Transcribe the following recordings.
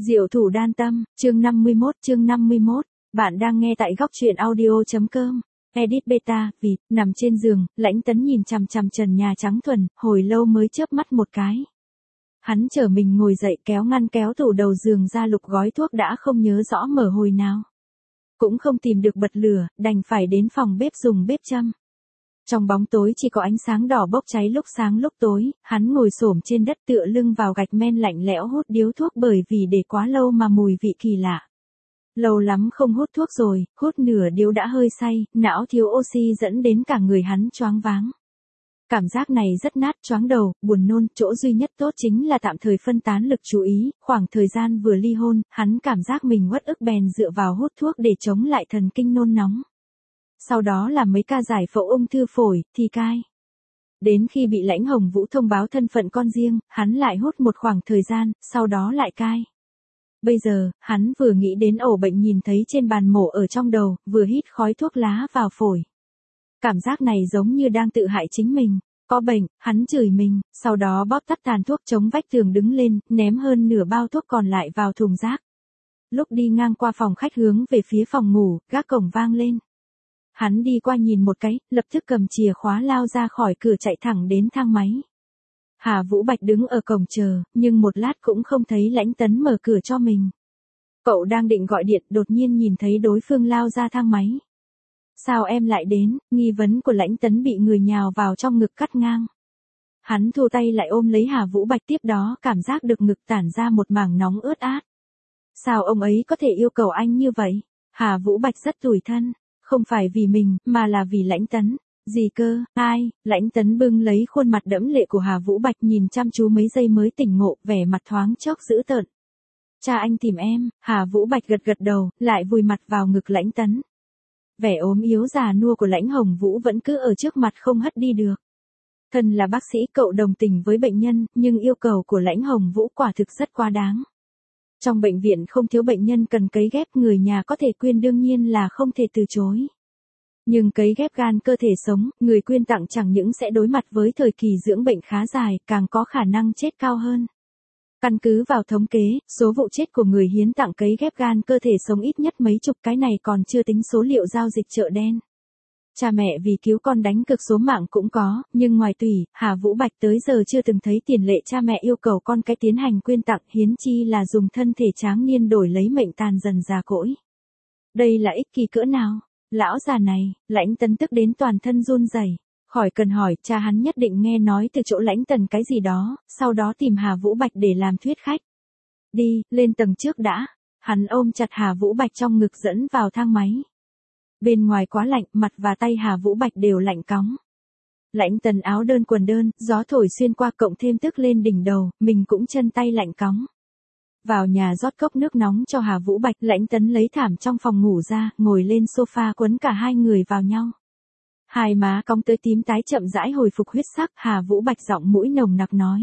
Diệu thủ đan tâm, chương 51, bạn đang nghe tại góc truyện audio.com. Edit beta, vịt, nằm trên giường, Lãnh Tấn nhìn chằm chằm trần nhà trắng thuần, hồi lâu mới chớp mắt một cái. Hắn trở mình ngồi dậy kéo tủ đầu giường ra lục gói thuốc đã không nhớ rõ mở hồi nào. Cũng không tìm được bật lửa, đành phải đến phòng bếp dùng bếp châm. Trong bóng tối chỉ có ánh sáng đỏ bốc cháy lúc sáng lúc tối, hắn ngồi xổm trên đất tựa lưng vào gạch men lạnh lẽo hút điếu thuốc bởi vì để quá lâu mà mùi vị kỳ lạ. Lâu lắm không hút thuốc rồi, hút nửa điếu đã hơi say, não thiếu oxy dẫn đến cả người hắn choáng váng. Cảm giác này rất nát, choáng đầu, buồn nôn, chỗ duy nhất tốt chính là tạm thời phân tán lực chú ý, khoảng thời gian vừa ly hôn, hắn cảm giác mình uất ức bèn dựa vào hút thuốc để chống lại thần kinh nôn nóng. Sau đó là mấy ca giải phẫu ung thư phổi, thì cai. Đến khi bị Lãnh Hồng Vũ thông báo thân phận con riêng, hắn lại hút một khoảng thời gian, sau đó lại cai. Bây giờ, hắn vừa nghĩ đến ổ bệnh nhìn thấy trên bàn mổ ở trong đầu, vừa hít khói thuốc lá vào phổi. Cảm giác này giống như đang tự hại chính mình. Có bệnh, hắn chửi mình, sau đó bóp tắt tàn thuốc chống vách tường đứng lên, ném hơn nửa bao thuốc còn lại vào thùng rác. Lúc đi ngang qua phòng khách hướng về phía phòng ngủ, gác cổng vang lên. Hắn đi qua nhìn một cái, lập tức cầm chìa khóa lao ra khỏi cửa chạy thẳng đến thang máy. Hà Vũ Bạch đứng ở cổng chờ, nhưng một lát cũng không thấy Lãnh Tấn mở cửa cho mình. Cậu đang định gọi điện, đột nhiên nhìn thấy đối phương lao ra thang máy. Sao em lại đến? Nghi vấn của Lãnh Tấn bị người nhào vào trong ngực cắt ngang. Hắn thu tay lại ôm lấy Hà Vũ Bạch, tiếp đó cảm giác được ngực tản ra một mảng nóng ướt át. Sao ông ấy có thể yêu cầu anh như vậy? Hà Vũ Bạch rất tủi thân. Không phải vì mình, mà là vì Lãnh Tấn. Gì cơ, ai? Lãnh Tấn bưng lấy khuôn mặt đẫm lệ của Hà Vũ Bạch nhìn chăm chú mấy giây mới tỉnh ngộ, vẻ mặt thoáng chốc dữ tợn. Cha anh tìm em. Hà Vũ Bạch gật đầu, lại vùi mặt vào ngực Lãnh Tấn. Vẻ ốm yếu già nua của Lãnh Hồng Vũ vẫn cứ ở trước mặt không hất đi được. Thân là bác sĩ, cậu đồng tình với bệnh nhân, nhưng yêu cầu của Lãnh Hồng Vũ quả thực rất quá đáng. Trong bệnh viện không thiếu bệnh nhân cần cấy ghép, người nhà có thể quyên đương nhiên là không thể từ chối. Nhưng cấy ghép gan cơ thể sống, người quyên tặng chẳng những sẽ đối mặt với thời kỳ dưỡng bệnh khá dài, càng có khả năng chết cao hơn. Căn cứ vào thống kế, số vụ chết của người hiến tặng cấy ghép gan cơ thể sống ít nhất mấy chục, cái này còn chưa tính số liệu giao dịch chợ đen. Cha mẹ vì cứu con đánh cược số mạng cũng có, nhưng ngoài tùy, Hà Vũ Bạch tới giờ chưa từng thấy tiền lệ cha mẹ yêu cầu con cái tiến hành quyên tặng, hiến chi là dùng thân thể tráng niên đổi lấy mệnh tàn dần già cỗi. Đây là ích kỷ cỡ nào? Lão già này, Lãnh Tấn tức đến toàn thân run rẩy. Khỏi cần hỏi, cha hắn nhất định nghe nói từ chỗ Lãnh Tần cái gì đó, sau đó tìm Hà Vũ Bạch để làm thuyết khách. Đi, lên tầng trước đã. Hắn ôm chặt Hà Vũ Bạch trong ngực dẫn vào thang máy. Bên ngoài quá lạnh, mặt và tay Hà Vũ Bạch đều lạnh cóng. Lãnh Tần áo đơn quần đơn, gió thổi xuyên qua cộng thêm tức lên đỉnh đầu, mình cũng chân tay lạnh cóng. Vào nhà rót cốc nước nóng cho Hà Vũ Bạch, Lãnh Tấn lấy thảm trong phòng ngủ ra, ngồi lên sofa quấn cả hai người vào nhau. Hai má cong tới tím tái chậm rãi hồi phục huyết sắc, Hà Vũ Bạch giọng mũi nồng nặc nói.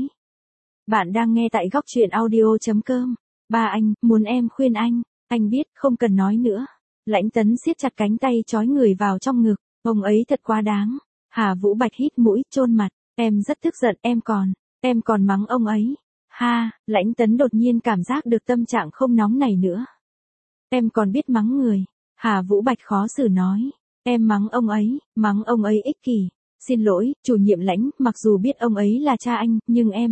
Bạn đang nghe tại góc truyện audio.com. Ba anh, muốn em khuyên anh biết, không cần nói nữa. Lãnh Tấn siết chặt cánh tay trói người vào trong ngực, ông ấy thật quá đáng. Hà Vũ Bạch hít mũi, chôn mặt, em rất tức giận, em còn mắng ông ấy. Ha, Lãnh Tấn đột nhiên cảm giác được tâm trạng không nóng này nữa. Em còn biết mắng người. Hà Vũ Bạch khó xử nói. Em mắng ông ấy ích kỷ. Xin lỗi, chủ nhiệm Lãnh, mặc dù biết ông ấy là cha anh, nhưng em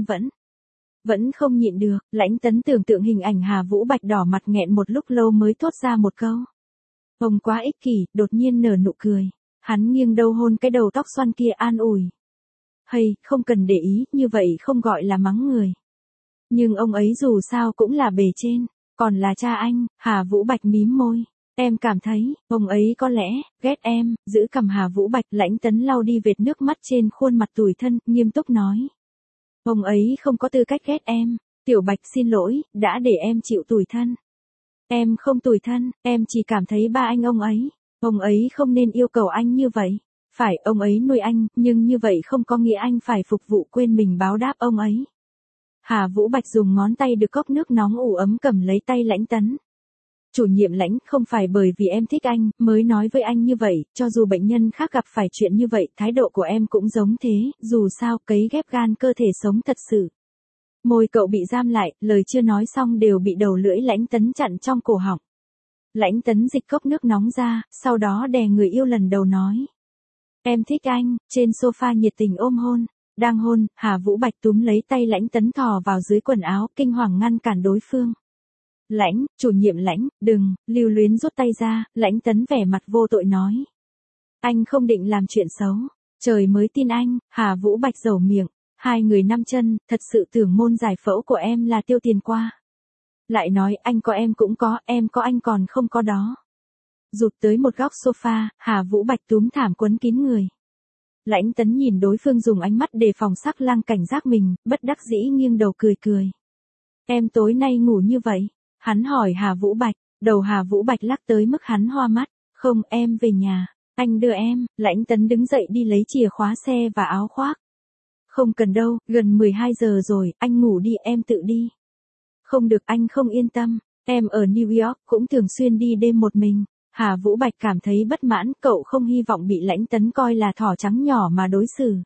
vẫn không nhịn được. Lãnh Tấn tưởng tượng hình ảnh Hà Vũ Bạch đỏ mặt nghẹn một lúc lâu mới thốt ra một câu. Ông quá ích kỷ, đột nhiên nở nụ cười. Hắn nghiêng đầu hôn cái đầu tóc xoăn kia an ủi. Hay, không cần để ý, như vậy không gọi là mắng người. Nhưng ông ấy dù sao cũng là bề trên, còn là cha anh. Hà Vũ Bạch mím môi. Em cảm thấy, ông ấy có lẽ, ghét em. Giữ cằm Hà Vũ Bạch, Lãnh Tấn lau đi vệt nước mắt trên khuôn mặt tủi thân, nghiêm túc nói. Ông ấy không có tư cách ghét em. Tiểu Bạch xin lỗi, đã để em chịu tủi thân. Em không tủi thân, em chỉ cảm thấy ba anh ông ấy không nên yêu cầu anh như vậy. Phải, ông ấy nuôi anh, nhưng như vậy không có nghĩa anh phải phục vụ, quên mình báo đáp ông ấy. Hà Vũ Bạch dùng ngón tay được cốc nước nóng ủ ấm cầm lấy tay Lãnh Tấn. Chủ nhiệm Lãnh, không phải bởi vì em thích anh, mới nói với anh như vậy, cho dù bệnh nhân khác gặp phải chuyện như vậy, thái độ của em cũng giống thế, dù sao cấy ghép gan cơ thể sống thật sự. Môi cậu bị giam lại, lời chưa nói xong đều bị đầu lưỡi Lãnh Tấn chặn trong cổ họng. Lãnh Tấn dịch cốc nước nóng ra, sau đó đè người yêu lần đầu nói. Em thích anh, trên sofa nhiệt tình ôm hôn. Đang hôn, Hà Vũ Bạch túm lấy tay Lãnh Tấn thò vào dưới quần áo, kinh hoàng ngăn cản đối phương. Lãnh, chủ nhiệm Lãnh, đừng, Lưu Luyến rút tay ra, Lãnh Tấn vẻ mặt vô tội nói. Anh không định làm chuyện xấu, trời mới tin anh, Hà Vũ Bạch dầu miệng, hai người năm chân, thật sự tưởng môn giải phẫu của em là tiêu tiền qua. Lại nói anh có em cũng có, em có anh còn không có đó. Rụt tới một góc sofa, Hà Vũ Bạch túm thảm quấn kín người. Lãnh Tấn nhìn đối phương dùng ánh mắt đề phòng sắc lang cảnh giác mình, bất đắc dĩ nghiêng đầu cười cười. Em tối nay ngủ như vậy? Hắn hỏi Hà Vũ Bạch, đầu Hà Vũ Bạch lắc tới mức hắn hoa mắt. Không, em về nhà, anh đưa em. Lãnh Tấn đứng dậy đi lấy chìa khóa xe và áo khoác. Không cần đâu, gần 12 giờ rồi, anh ngủ đi, em tự đi. Không được, anh không yên tâm, em ở New York cũng thường xuyên đi đêm một mình. Hà Vũ Bạch cảm thấy bất mãn, cậu không hy vọng bị Lãnh Tấn coi là thỏ trắng nhỏ mà đối xử.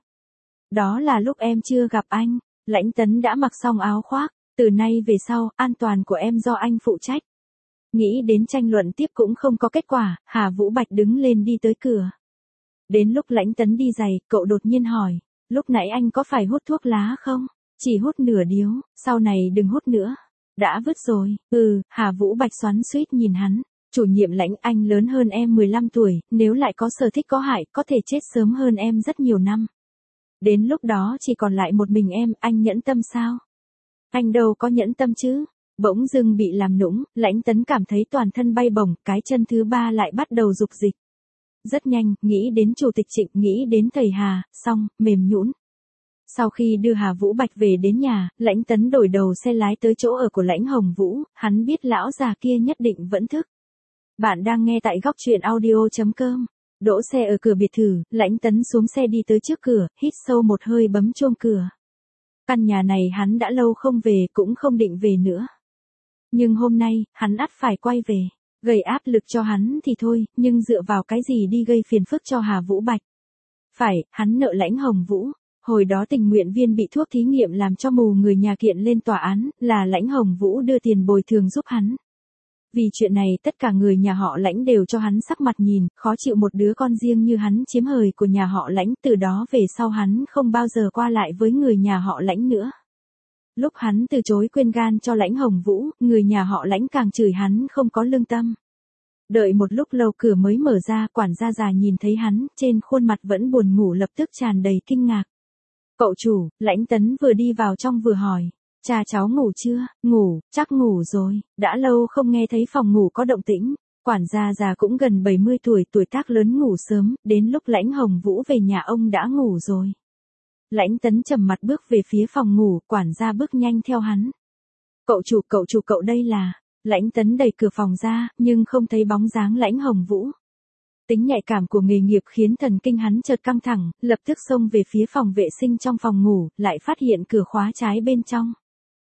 Đó là lúc em chưa gặp anh, Lãnh Tấn đã mặc xong áo khoác, từ nay về sau, an toàn của em do anh phụ trách. Nghĩ đến tranh luận tiếp cũng không có kết quả, Hà Vũ Bạch đứng lên đi tới cửa. Đến lúc Lãnh Tấn đi giày, cậu đột nhiên hỏi, lúc nãy anh có phải hút thuốc lá không? Chỉ hút nửa điếu, sau này đừng hút nữa. Đã vứt rồi, Hà Vũ Bạch xoắn xuýt nhìn hắn. Chủ nhiệm Lãnh, anh lớn hơn em 15 tuổi, nếu lại có sở thích có hại, có thể chết sớm hơn em rất nhiều năm. Đến lúc đó chỉ còn lại một mình em, anh nhẫn tâm sao? Anh đâu có nhẫn tâm chứ? Bỗng dưng bị làm nũng, Lãnh Tấn cảm thấy toàn thân bay bổng, cái chân thứ ba lại bắt đầu dục dịch. Rất nhanh, nghĩ đến Chủ tịch Trịnh, nghĩ đến thầy Hà, xong, mềm nhũn. Sau khi đưa Hà Vũ Bạch về đến nhà, Lãnh Tấn đổi đầu xe lái tới chỗ ở của Lãnh Hồng Vũ, hắn biết lão già kia nhất định vẫn thức. Bạn đang nghe tại góc truyện audio.com. Đỗ xe ở cửa biệt thự, Lãnh Tấn xuống xe đi tới trước cửa, hít sâu một hơi bấm chuông cửa. Căn nhà này hắn đã lâu không về, cũng không định về nữa. Nhưng hôm nay, hắn ắt phải quay về. Gây áp lực cho hắn thì thôi, nhưng dựa vào cái gì đi gây phiền phức cho Hà Vũ Bạch? Phải, hắn nợ Lãnh Hồng Vũ. Hồi đó tình nguyện viên bị thuốc thí nghiệm làm cho mù người nhà kiện lên tòa án, là Lãnh Hồng Vũ đưa tiền bồi thường giúp hắn. Vì chuyện này tất cả người nhà họ Lãnh đều cho hắn sắc mặt nhìn, khó chịu một đứa con riêng như hắn chiếm hời của nhà họ Lãnh, từ đó về sau hắn không bao giờ qua lại với người nhà họ Lãnh nữa. Lúc hắn từ chối quên gan cho Lãnh Hồng Vũ, người nhà họ Lãnh càng chửi hắn không có lương tâm. Đợi một lúc lâu cửa mới mở ra, quản gia già nhìn thấy hắn, trên khuôn mặt vẫn buồn ngủ lập tức tràn đầy kinh ngạc. Cậu chủ, Lãnh Tấn vừa đi vào trong vừa hỏi. Cha cháu ngủ chưa? Ngủ, chắc ngủ rồi, đã lâu không nghe thấy phòng ngủ có động tĩnh. Quản gia già cũng gần 70 tuổi, tuổi tác lớn ngủ sớm, đến lúc Lãnh Hồng Vũ về nhà ông đã ngủ rồi. Lãnh Tấn trầm mặt bước về phía phòng ngủ, quản gia bước nhanh theo hắn. Cậu chủ cậu đây là... Lãnh Tấn đẩy cửa phòng ra, nhưng không thấy bóng dáng Lãnh Hồng Vũ. Tính nhạy cảm của nghề nghiệp khiến thần kinh hắn chợt căng thẳng, lập tức xông về phía phòng vệ sinh trong phòng ngủ, lại phát hiện cửa khóa trái bên trong.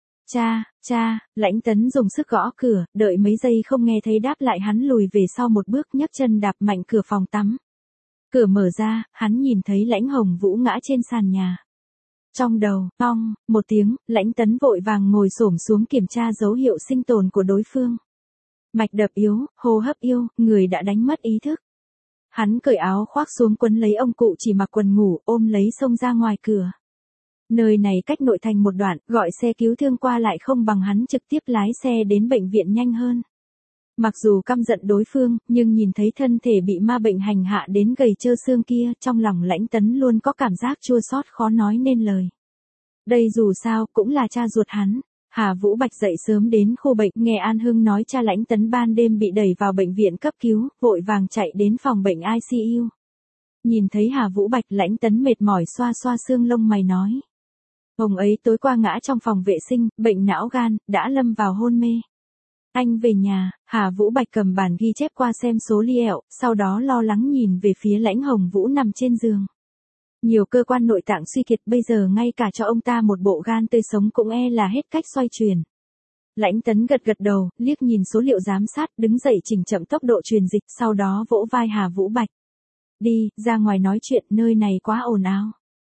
Cha, Lãnh Tấn dùng sức gõ cửa, đợi mấy giây không nghe thấy đáp lại hắn lùi về sau một bước nhấc chân đạp mạnh cửa phòng tắm. Cửa mở ra, hắn nhìn thấy Lãnh Hồng Vũ ngã trên sàn nhà. Trong đầu, ong, một tiếng, Lãnh Tấn vội vàng ngồi xổm xuống kiểm tra dấu hiệu sinh tồn của đối phương. Mạch đập yếu, hô hấp yếu, người đã đánh mất ý thức. Hắn cởi áo khoác xuống quấn lấy ông cụ chỉ mặc quần ngủ, ôm lấy xông ra ngoài cửa. Nơi này cách nội thành một đoạn, gọi xe cứu thương qua lại không bằng hắn trực tiếp lái xe đến bệnh viện nhanh hơn. Mặc dù căm giận đối phương, nhưng nhìn thấy thân thể bị ma bệnh hành hạ đến gầy trơ xương kia, trong lòng Lãnh Tấn luôn có cảm giác chua xót khó nói nên lời. Đây dù sao cũng là cha ruột hắn. Hà Vũ Bạch dậy sớm đến khu bệnh, nghe An Hưng nói cha Lãnh Tấn ban đêm bị đẩy vào bệnh viện cấp cứu, vội vàng chạy đến phòng bệnh ICU. Nhìn thấy Hà Vũ Bạch, Lãnh Tấn mệt mỏi xoa xoa xương lông mày nói. Ông ấy tối qua ngã trong phòng vệ sinh, bệnh não gan, đã lâm vào hôn mê. Anh về nhà, Hà Vũ Bạch cầm bản ghi chép qua xem số li ẹo, sau đó lo lắng nhìn về phía Lãnh Hồng Vũ nằm trên giường. Nhiều cơ quan nội tạng suy kiệt, bây giờ ngay cả cho ông ta một bộ gan tươi sống cũng là hết cách xoay chuyển. Lãnh Tấn gật gật đầu, liếc nhìn số liệu giám sát, đứng dậy chỉnh chậm tốc độ truyền dịch, sau đó vỗ vai Hà Vũ Bạch. Đi, ra ngoài nói chuyện, nơi này quá ồn ào.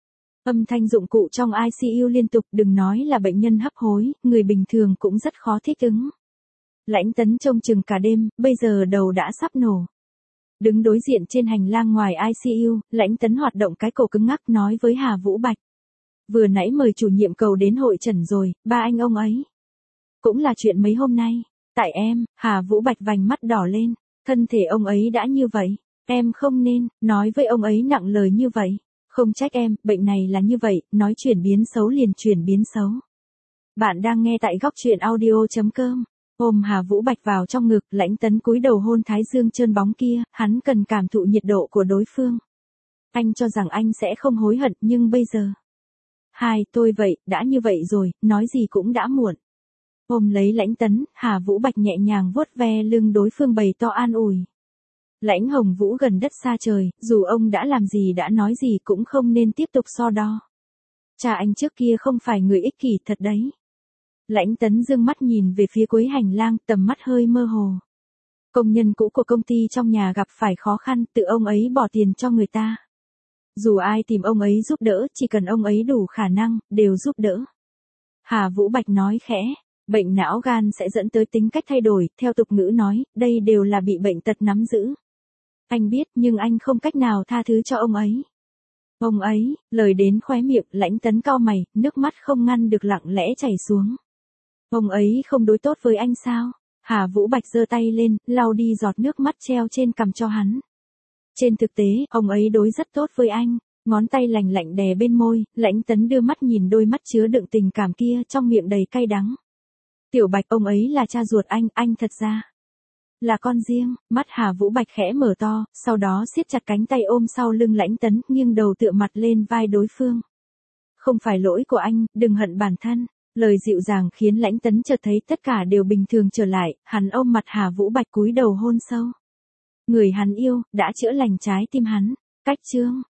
Âm thanh dụng cụ trong ICU liên tục, đừng nói là bệnh nhân hấp hối, người bình thường cũng rất khó thích ứng. Lãnh Tấn trông chừng cả đêm, bây giờ đầu đã sắp nổ. Đứng đối diện trên hành lang ngoài ICU, Lãnh Tấn hoạt động cái cổ cứng ngắc nói với Hà Vũ Bạch. Vừa nãy mời chủ nhiệm cầu đến hội trần rồi, ba anh ông ấy. Cũng là chuyện mấy hôm nay. Tại em, Hà Vũ Bạch vành mắt đỏ lên. Thân thể ông ấy đã như vậy. Em không nên, nói với ông ấy nặng lời như vậy. Không trách em, bệnh này là như vậy, nói chuyển biến xấu liền chuyển biến xấu. Bạn đang nghe tại góc truyện audio.com. Ôm Hà Vũ Bạch vào trong ngực, Lãnh Tấn cúi đầu hôn thái dương trơn bóng kia, hắn cần cảm thụ nhiệt độ của đối phương. Anh cho rằng anh sẽ không hối hận, nhưng bây giờ. Tôi vậy, đã như vậy rồi, nói gì cũng đã muộn. Ôm lấy Lãnh Tấn, Hà Vũ Bạch nhẹ nhàng vuốt ve lưng đối phương bày tỏ an ủi. Lãnh Hồng Vũ gần đất xa trời, dù ông đã làm gì đã nói gì cũng không nên tiếp tục so đo. Cha anh trước kia không phải người ích kỷ thật đấy. Lãnh Tấn dương mắt nhìn về phía cuối hành lang, tầm mắt hơi mơ hồ. Công nhân cũ của công ty trong nhà gặp phải khó khăn, tự ông ấy bỏ tiền cho người ta. Dù ai tìm ông ấy giúp đỡ, chỉ cần ông ấy đủ khả năng, đều giúp đỡ. Hà Vũ Bạch nói khẽ, bệnh não gan sẽ dẫn tới tính cách thay đổi, theo tục ngữ nói, đây đều là bị bệnh tật nắm giữ. Anh biết, nhưng anh không cách nào tha thứ cho ông ấy. Ông ấy, lời đến khóe miệng, Lãnh Tấn cau mày, nước mắt không ngăn được lặng lẽ chảy xuống. Ông ấy không đối tốt với anh sao? Hà Vũ Bạch giơ tay lên, lau đi giọt nước mắt treo trên cằm cho hắn. Trên thực tế, ông ấy đối rất tốt với anh. Ngón tay lành lạnh đè bên môi, Lãnh Tấn đưa mắt nhìn đôi mắt chứa đựng tình cảm kia, trong miệng đầy cay đắng. Tiểu Bạch, ông ấy là cha ruột anh thật ra là con riêng. Mắt Hà Vũ Bạch khẽ mở to, sau đó siết chặt cánh tay ôm sau lưng Lãnh Tấn, nghiêng đầu tựa mặt lên vai đối phương. Không phải lỗi của anh, đừng hận bản thân. Lời dịu dàng khiến Lãnh Tấn chợt thấy tất cả đều bình thường trở lại, hắn ôm mặt Hà Vũ Bạch cúi đầu hôn sâu. Người hắn yêu, đã chữa lành trái tim hắn. Cách chương